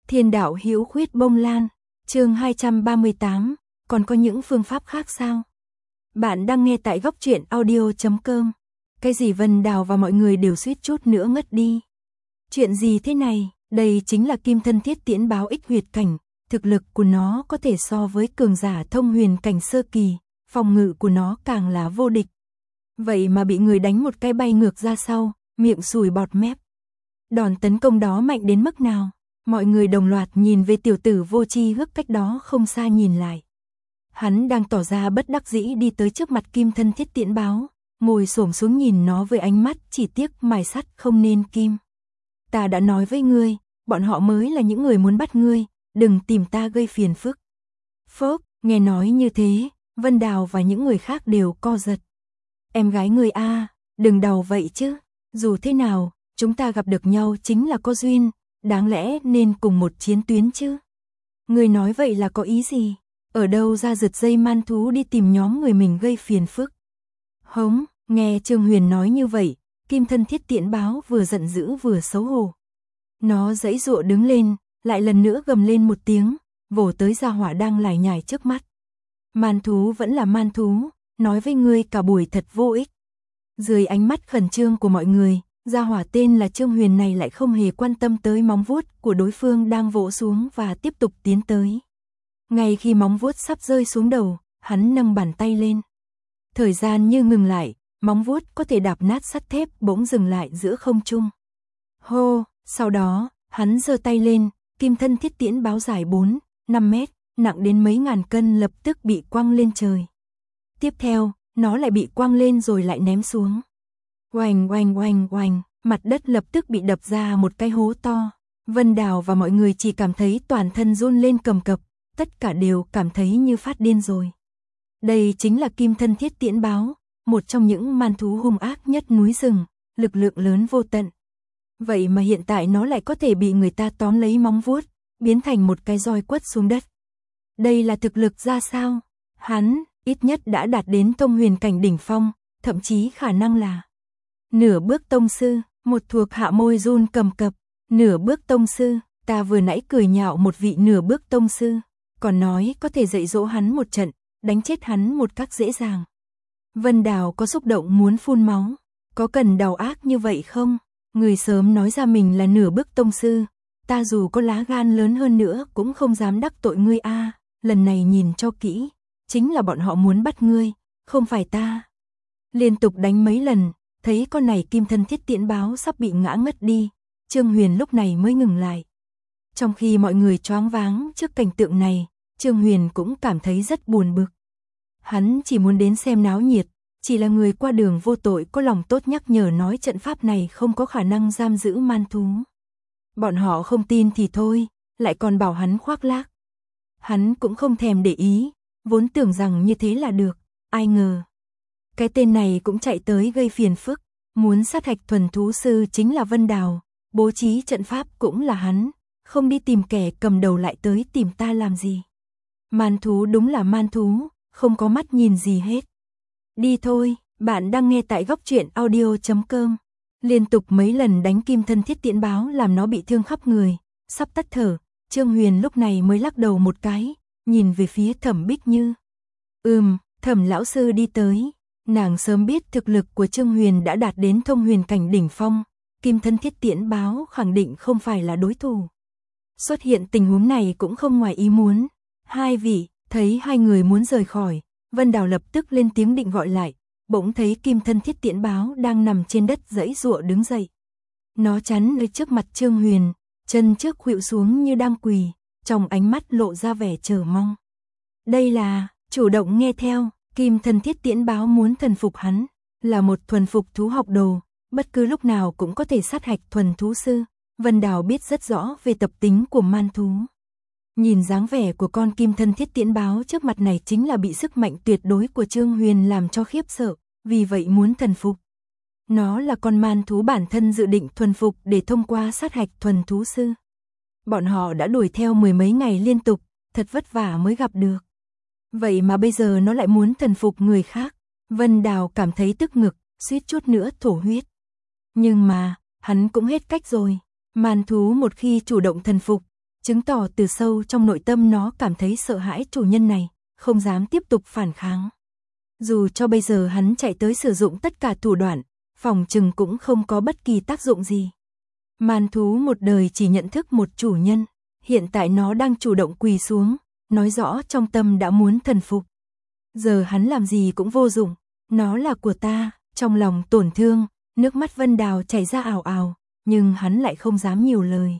Thiên đạo hữu khuyết bông lan, chương 238, còn có những phương pháp khác sao? Bạn đang nghe tại góc truyện audio.com. Cái gì Vân Đào và mọi người đều suýt chút nữa ngất đi. Chuyện gì thế này? Đây chính là kim thân thiết tiễn báo ích huyệt cảnh, thực lực của nó có thể so với cường giả thông huyền cảnh sơ kỳ, phòng ngự của nó càng là vô địch. Vậy mà bị người đánh một cái bay ngược ra sau, miệng sùi bọt mép. Đòn tấn công đó mạnh đến mức nào? Mọi người đồng loạt nhìn về tiểu tử vô tri hước cách đó không xa nhìn lại. Hắn đang tỏ ra bất đắc dĩ đi tới trước mặt kim thân thiết tiễn báo, ngồi xổm xuống nhìn nó với ánh mắt chỉ tiếc mài sắt không nên kim. Ta đã nói với ngươi, bọn họ mới là những người muốn bắt ngươi, đừng tìm ta gây phiền phức. Phốc, nghe nói như thế, Vân Đào và những người khác đều co giật. Em gái ngươi a, đừng đau vậy chứ, dù thế nào, chúng ta gặp được nhau chính là có duyên, đáng lẽ nên cùng một chiến tuyến chứ. Ngươi nói vậy là có ý gì? Ở đâu ra giật dây man thú đi tìm nhóm người mình gây phiền phức? Hống, nghe Trương Huyền nói như vậy, kim thân thiết tiễn báo vừa giận dữ vừa xấu hổ. Nó giãy giụa đứng lên, lại lần nữa gầm lên một tiếng, vồ tới gia hỏa đang lải nhải trước mắt. Man thú vẫn là man thú, nói với ngươi cả buổi thật vô ích. Dưới ánh mắt khẩn trương của mọi người, gia hỏa tên là Trương Huyền này lại không hề quan tâm tới móng vuốt của đối phương đang vỗ xuống và tiếp tục tiến tới. Ngay khi móng vuốt sắp rơi xuống đầu, hắn nâng bàn tay lên. Thời gian như ngừng lại, móng vuốt có thể đạp nát sắt thép bỗng dừng lại giữa không trung. Hô, sau đó, hắn giơ tay lên, kim thân thiết tiễn báo dài 4, 5 mét, nặng đến mấy ngàn cân lập tức bị quăng lên trời. Tiếp theo, nó lại bị quăng lên rồi lại ném xuống. Oành oành oành oành, mặt đất lập tức bị đập ra một cái hố to. Vân Đào và mọi người chỉ cảm thấy toàn thân run lên cầm cập, tất cả đều cảm thấy như phát điên rồi. Đây chính là kim thân thiết tiễn báo, một trong những man thú hung ác nhất núi rừng, lực lượng lớn vô tận. Vậy mà hiện tại nó lại có thể bị người ta tóm lấy móng vuốt, biến thành một cái roi quất xuống đất. Đây là thực lực ra sao? Hắn, ít nhất đã đạt đến thông huyền cảnh đỉnh phong, thậm chí khả năng là nửa bước tông sư. Một thuộc hạ môi run cầm cập. Nửa bước tông sư, ta vừa nãy cười nhạo một vị nửa bước tông sư, còn nói có thể dạy dỗ hắn một trận, đánh chết hắn một cách dễ dàng. Vân Đào có xúc động muốn phun máu. Có cần đau ác như vậy không? Người sớm nói ra mình là nửa bước tông sư, ta dù có lá gan lớn hơn nữa cũng không dám đắc tội ngươi a. Lần này nhìn cho kỹ, chính là bọn họ muốn bắt ngươi, không phải ta. Liên tục đánh mấy lần, thấy con này kim thân thiết tiễn báo sắp bị ngã ngất đi, Trương Huyền lúc này mới ngừng lại. Trong khi mọi người choáng váng trước cảnh tượng này, Trương Huyền cũng cảm thấy rất buồn bực. Hắn chỉ muốn đến xem náo nhiệt, chỉ là người qua đường vô tội có lòng tốt nhắc nhở nói trận pháp này không có khả năng giam giữ man thú. Bọn họ không tin thì thôi, lại còn bảo hắn khoác lác. Hắn cũng không thèm để ý, vốn tưởng rằng như thế là được, ai ngờ. Cái tên này cũng chạy tới gây phiền phức, muốn sát hạch thuần thú sư chính là Vân Đào, bố trí trận pháp cũng là hắn, không đi tìm kẻ cầm đầu lại tới tìm ta làm gì. Man thú đúng là man thú, không có mắt nhìn gì hết. Đi thôi, bạn đang nghe tại góc truyện audio.com. Liên tục mấy lần đánh kim thân thiết tiễn báo làm nó bị thương khắp người, sắp tắt thở, Trương Huyền lúc này mới lắc đầu một cái, nhìn về phía Thẩm Bích Như. Thẩm lão sư đi tới. Nàng sớm biết thực lực của Trương Huyền đã đạt đến thông huyền cảnh đỉnh phong, kim thân thiết tiễn báo khẳng định không phải là đối thủ. Xuất hiện tình huống này cũng không ngoài ý muốn. Hai vị, thấy hai người muốn rời khỏi, Vân Đào lập tức lên tiếng định gọi lại, bỗng thấy kim thân thiết tiễn báo đang nằm trên đất giãy giụa đứng dậy. Nó chắn ở trước mặt Trương Huyền, chân trước khuỵu xuống như đang quỳ, trong ánh mắt lộ ra vẻ chờ mong. Đây là chủ động nghe theo. Kim thân thiết tiễn báo muốn thần phục hắn, là một thuần phục thú học đồ, bất cứ lúc nào cũng có thể sát hạch thuần thú sư. Vân Đào biết rất rõ về tập tính của man thú. Nhìn dáng vẻ của con kim thân thiết tiễn báo trước mặt này chính là bị sức mạnh tuyệt đối của Trương Huyền làm cho khiếp sợ, vì vậy muốn thần phục. Nó là con man thú bản thân dự định thuần phục để thông qua sát hạch thuần thú sư. Bọn họ đã đuổi theo mười mấy ngày liên tục, thật vất vả mới gặp được. Vậy mà bây giờ nó lại muốn thần phục người khác. Vân Đào cảm thấy tức ngực, suýt chút nữa thổ huyết. Nhưng mà, hắn cũng hết cách rồi. Man thú một khi chủ động thần phục, chứng tỏ từ sâu trong nội tâm nó cảm thấy sợ hãi chủ nhân này, không dám tiếp tục phản kháng. Dù cho bây giờ hắn chạy tới sử dụng tất cả thủ đoạn, phòng chừng cũng không có bất kỳ tác dụng gì. Man thú một đời chỉ nhận thức một chủ nhân, hiện tại nó đang chủ động quỳ xuống, nói rõ trong tâm đã muốn thần phục. Giờ hắn làm gì cũng vô dụng, nó là của ta, trong lòng tổn thương, nước mắt Vân Đào chảy ra ào ào, nhưng hắn lại không dám nhiều lời.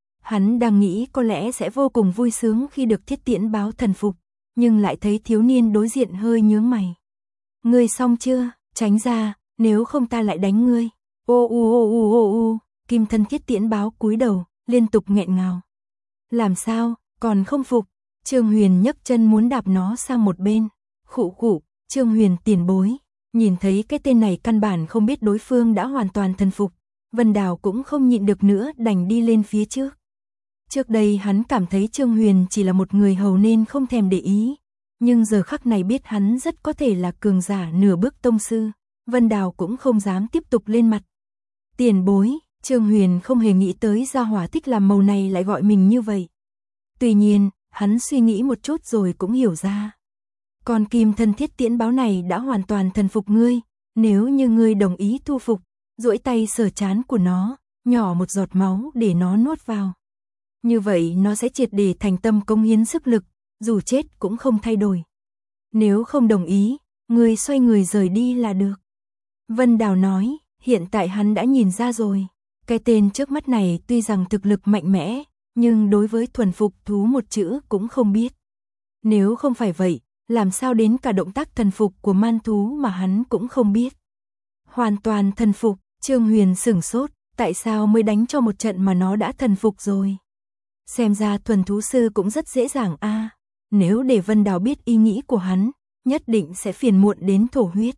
Hắn đang nghĩ có lẽ sẽ vô cùng vui sướng khi được Thiết Tiễn báo thần phục, nhưng lại thấy thiếu niên đối diện hơi nhướng mày. Ngươi xong chưa, tránh ra, nếu không ta lại đánh ngươi. Ô u ô u ô u, kim thân Thiết Tiễn báo cúi đầu, liên tục nghẹn ngào. Làm sao, còn không phục? Trương Huyền nhấc chân muốn đạp nó sang một bên. Khụ khụ, Trương Huyền tiền bối. Nhìn thấy cái tên này căn bản không biết đối phương đã hoàn toàn thần phục. Vân Đào cũng không nhịn được nữa đành đi lên phía trước. Trước đây hắn cảm thấy Trương Huyền chỉ là một người hầu nên không thèm để ý. Nhưng giờ khắc này biết hắn rất có thể là cường giả nửa bước tông sư. Vân Đào cũng không dám tiếp tục lên mặt. Tiền bối, Trương Huyền không hề nghĩ tới gia hỏa thích làm màu này lại gọi mình như vậy. Tuy nhiên, hắn suy nghĩ một chút rồi cũng hiểu ra. Con kim thân Thiết Tiễn báo này đã hoàn toàn thần phục ngươi, nếu như ngươi đồng ý thu phục, duỗi tay sờ trán của nó, nhỏ một giọt máu để nó nuốt vào. Như vậy nó sẽ triệt để thành tâm cống hiến sức lực, dù chết cũng không thay đổi. Nếu không đồng ý, ngươi xoay người rời đi là được. Vân Đào nói, hiện tại hắn đã nhìn ra rồi. Cái tên trước mắt này tuy rằng thực lực mạnh mẽ, nhưng đối với thuần phục thú một chữ cũng không biết. Nếu không phải vậy, làm sao đến cả động tác thần phục của man thú mà hắn cũng không biết. Hoàn toàn thần phục, Trương Huyền sửng sốt, tại sao mới đánh cho một trận mà nó đã thần phục rồi. Xem ra thuần thú sư cũng rất dễ dàng a. Nếu để Vân Đào biết ý nghĩ của hắn, nhất định sẽ phiền muộn đến thổ huyết.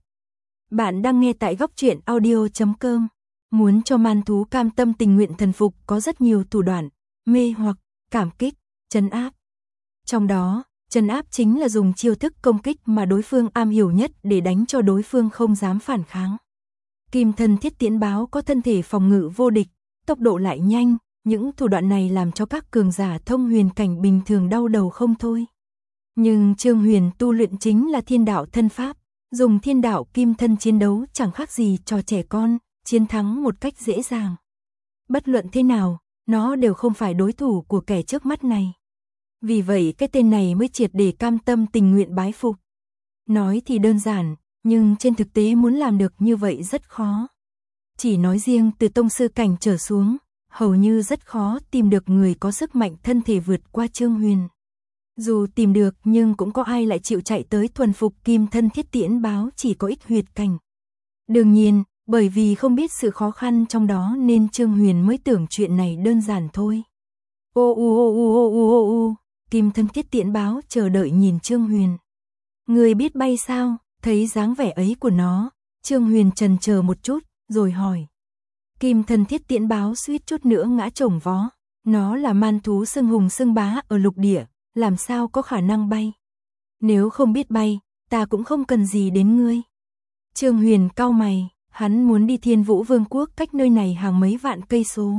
Bạn đang nghe tại Góc Truyện Audio.com. Muốn cho man thú cam tâm tình nguyện thần phục có rất nhiều thủ đoạn, mê hoặc, cảm kích, trấn áp. Trong đó, trấn áp chính là dùng chiêu thức công kích mà đối phương am hiểu nhất để đánh cho đối phương không dám phản kháng. Kim thân Thiết Tiễn báo có thân thể phòng ngự vô địch, tốc độ lại nhanh, những thủ đoạn này làm cho các cường giả thông huyền cảnh bình thường đau đầu không thôi. Nhưng Trương Huyền tu luyện chính là thiên đạo thân pháp, dùng thiên đạo kim thân chiến đấu chẳng khác gì trò trẻ con, chiến thắng một cách dễ dàng. Bất luận thế nào, nó đều không phải đối thủ của kẻ trước mắt này. Vì vậy cái tên này mới triệt để cam tâm tình nguyện bái phục. Nói thì đơn giản, nhưng trên thực tế muốn làm được như vậy rất khó. Chỉ nói riêng từ tông sư cảnh trở xuống, hầu như rất khó tìm được người có sức mạnh thân thể vượt qua Trương Huyền. Dù tìm được nhưng cũng có ai lại chịu chạy tới thuần phục kim thân Thiết Tiễn báo chỉ có ít huyệt cảnh. Đương nhiên, bởi vì không biết sự khó khăn trong đó nên Trương Huyền mới tưởng chuyện này đơn giản thôi. Ô u ô u ô u ô u, kim thân Thiết Tiễn báo chờ đợi nhìn Trương Huyền. Người biết bay sao? Thấy dáng vẻ ấy của nó, Trương Huyền chần chờ một chút, rồi hỏi. Kim thân Thiết Tiễn báo suýt chút nữa ngã chổng vó. Nó là man thú xưng hùng xưng bá ở lục địa, làm sao có khả năng bay? Nếu không biết bay, ta cũng không cần gì đến ngươi. Trương Huyền cau mày, hắn muốn đi Thiên Vũ Vương quốc cách nơi này hàng mấy vạn cây số.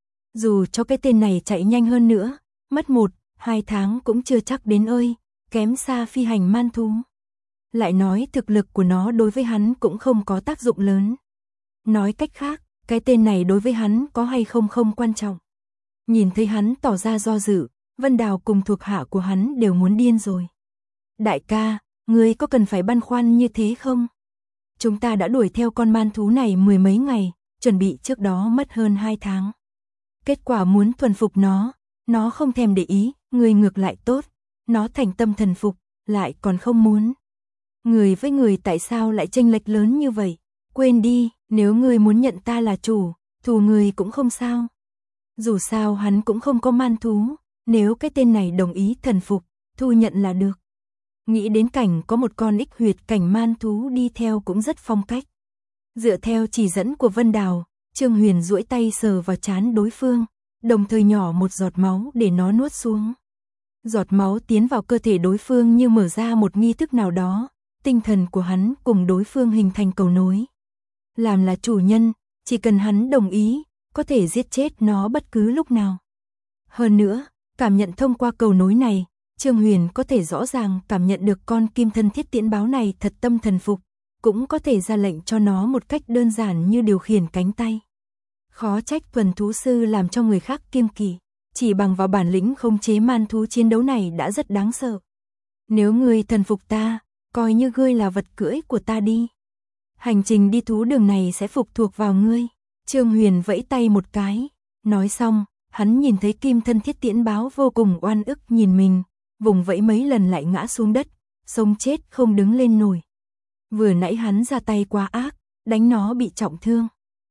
Dù cho cái tên này chạy nhanh hơn nữa, mất 1-2 tháng cũng chưa chắc đến ơi, kém xa phi hành man thú. Lại nói thực lực của nó đối với hắn cũng không có tác dụng lớn. Nói cách khác, cái tên này đối với hắn có hay không không quan trọng. Nhìn thấy hắn tỏ ra do dự, Vân Đào cùng thuộc hạ của hắn đều muốn điên rồi. Đại ca, ngươi có cần phải băn khoăn như thế không? Chúng ta đã đuổi theo con man thú này mười mấy ngày, chuẩn bị trước đó mất hơn 2 tháng. Kết quả muốn thuần phục nó không thèm để ý, người ngược lại tốt, nó thành tâm thần phục, lại còn không muốn. Người với người tại sao lại chênh lệch lớn như vậy? Quên đi, nếu người muốn nhận ta là chủ, thù người cũng không sao. Dù sao hắn cũng không có man thú, nếu cái tên này đồng ý thần phục, thu nhận là được. Nghĩ đến cảnh có một con ích huyệt cảnh man thú đi theo cũng rất phong cách. Dựa theo chỉ dẫn của Vân Đào, Trương Huyền duỗi tay sờ vào trán đối phương, đồng thời nhỏ một giọt máu để nó nuốt xuống. Giọt máu tiến vào cơ thể đối phương như mở ra một nghi thức nào đó, tinh thần của hắn cùng đối phương hình thành cầu nối. Làm là chủ nhân, chỉ cần hắn đồng ý, có thể giết chết nó bất cứ lúc nào. Hơn nữa, Cảm nhận thông qua cầu nối này, Trương Huyền có thể rõ ràng cảm nhận được con kim thân thiết tiễn báo này thật tâm thần phục, cũng có thể ra lệnh cho nó một cách đơn giản như điều khiển cánh tay. Khó trách thuần thú sư làm cho người khác kiêng kỵ, chỉ bằng vào bản lĩnh khống chế man thú chiến đấu này đã rất đáng sợ. Nếu ngươi thần phục ta, coi như ngươi là vật cưỡi của ta đi. Hành trình đi thú đường này sẽ phục thuộc vào ngươi. Trương Huyền vẫy tay một cái, nói xong, hắn nhìn thấy kim thân thiết tiễn báo vô cùng oan ức nhìn mình, vùng vẫy mấy lần lại ngã xuống đất, sống chết không đứng lên nổi. Vừa nãy hắn ra tay quá ác, đánh nó bị trọng thương.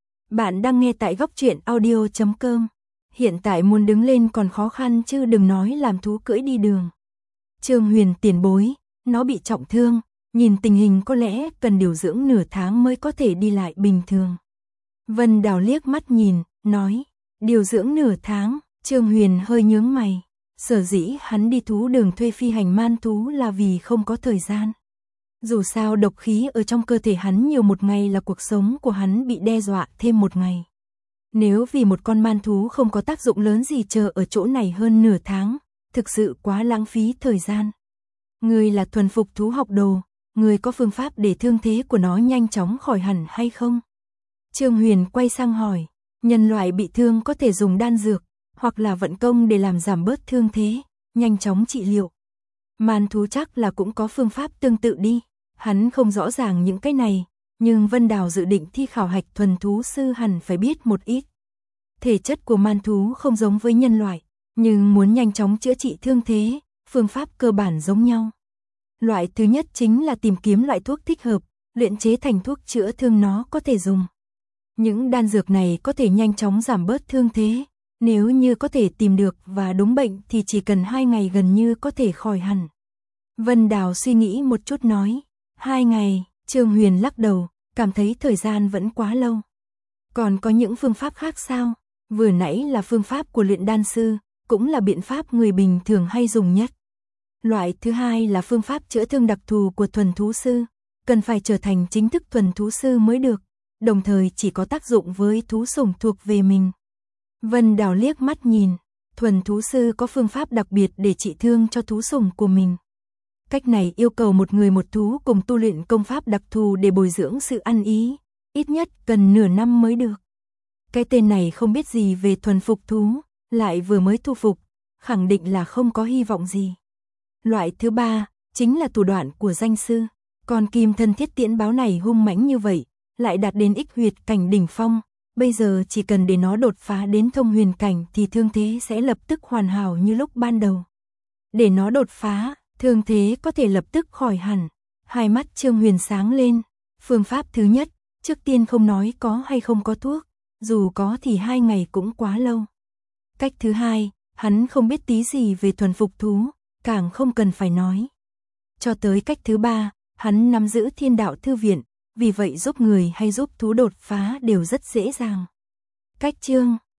Bạn đang nghe tại góc truyện audio.com. Hiện tại muốn đứng lên còn khó khăn chứ đừng nói làm thú cưỡi đi đường. Trương Huyền tiền bối, nó bị trọng thương, nhìn tình hình có lẽ cần điều dưỡng nửa tháng mới có thể đi lại bình thường. Vân Đào liếc mắt nhìn, nói, điều dưỡng nửa tháng, Trương Huyền hơi nhướng mày. Sở dĩ hắn đi thú đường thuê phi hành man thú là vì không có thời gian. Dù sao độc khí ở trong cơ thể hắn nhiều một ngày là cuộc sống của hắn bị đe dọa thêm một ngày. Nếu vì một con man thú không có tác dụng lớn gì chờ ở chỗ này hơn nửa tháng, thực sự quá lãng phí thời gian. Ngươi là thuần phục thú học đồ, ngươi có phương pháp để thương thế của nó nhanh chóng khỏi hẳn hay không? Trương Huyền quay sang hỏi, nhân loại bị thương có thể dùng đan dược, hoặc là vận công để làm giảm bớt thương thế, nhanh chóng trị liệu. Man thú chắc là cũng có phương pháp tương tự đi, hắn không rõ ràng những cái này, nhưng Vân Đào dự định thi khảo hạch thuần thú sư hẳn phải biết một ít. Thể chất của man thú không giống với nhân loại, nhưng muốn nhanh chóng chữa trị thương thế, phương pháp cơ bản giống nhau. Loại thứ nhất chính là tìm kiếm loại thuốc thích hợp, luyện chế thành thuốc chữa thương nó có thể dùng. Những đan dược này có thể nhanh chóng giảm bớt thương thế, nếu như có thể tìm được và đúng bệnh thì chỉ cần 2 ngày gần như có thể khỏi hẳn. Vân Đào suy nghĩ một chút nói, 2 ngày, Trương Huyền lắc đầu, cảm thấy thời gian vẫn quá lâu. Còn có những phương pháp khác sao? Vừa nãy là phương pháp của luyện đan sư, cũng là biện pháp người bình thường hay dùng nhất. Loại thứ hai là phương pháp chữa thương đặc thù của thuần thú sư, cần phải trở thành chính thức thuần thú sư mới được, đồng thời chỉ có tác dụng với thú sủng thuộc về mình. Vân Đào liếc mắt nhìn, thuần thú sư có phương pháp đặc biệt để trị thương cho thú sủng của mình. Cách này yêu cầu một người một thú cùng tu luyện công pháp đặc thù để bồi dưỡng sự ăn ý, ít nhất cần nửa năm mới được. Cái tên này không biết gì về thuần phục thú, lại vừa mới thu phục, khẳng định là không có hy vọng gì. Loại thứ ba, chính là thủ đoạn của danh sư. Con kim thân thiết tiễn báo này hung mãnh như vậy, lại đạt đến ích huyệt cảnh đỉnh phong, bây giờ chỉ cần để nó đột phá đến thông huyền cảnh thì thương thế sẽ lập tức hoàn hảo như lúc ban đầu. Để nó đột phá, thương thế có thể lập tức khỏi hẳn. Hai mắt Trương Huyền sáng lên, phương pháp thứ nhất, trước tiên không nói có hay không có thuốc, dù có thì 2 ngày cũng quá lâu. Cách thứ hai, hắn không biết tí gì về thuần phục thú, càng không cần phải nói. Cho tới cách thứ ba, hắn nắm giữ Thiên Đạo Thư Viện, vì vậy giúp người hay giúp thú đột phá đều rất dễ dàng. Cách chương